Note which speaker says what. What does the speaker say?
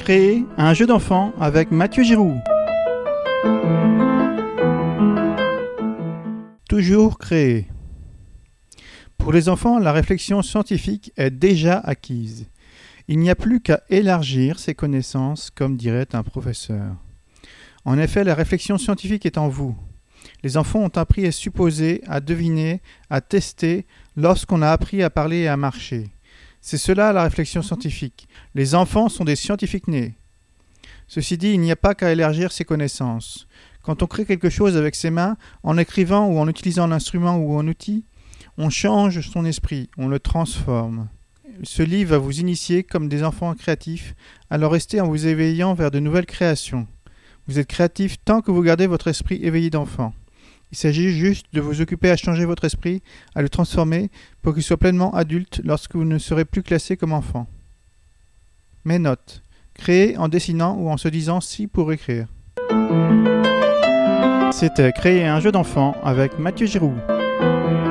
Speaker 1: Créer un jeu d'enfant avec Mathieu Giroux. Toujours créer. Pour les enfants, la réflexion scientifique est déjà acquise. Il n'y a plus qu'à élargir ses connaissances, comme dirait un professeur. En effet, la réflexion scientifique est en vous. Les enfants ont appris à supposer, à deviner, à tester, lorsqu'on a appris à parler et à marcher. C'est cela la réflexion scientifique. Les enfants sont des scientifiques nés. Ceci dit, il n'y a pas qu'à élargir ses connaissances. Quand on crée quelque chose avec ses mains, en écrivant ou en utilisant un instrument ou un outil, on change son esprit, on le transforme. Ce livre va vous initier comme des enfants créatifs, alors restez en vous éveillant vers de nouvelles créations. Vous êtes créatif tant que vous gardez votre esprit éveillé d'enfant. Il s'agit juste de vous occuper à changer votre esprit, à le transformer pour qu'il soit pleinement adulte lorsque vous ne serez plus classé comme enfant. Mes notes. Créer en dessinant ou en se disant si pour écrire. C'était Créer un jeu d'enfant avec Mathieu Giroux.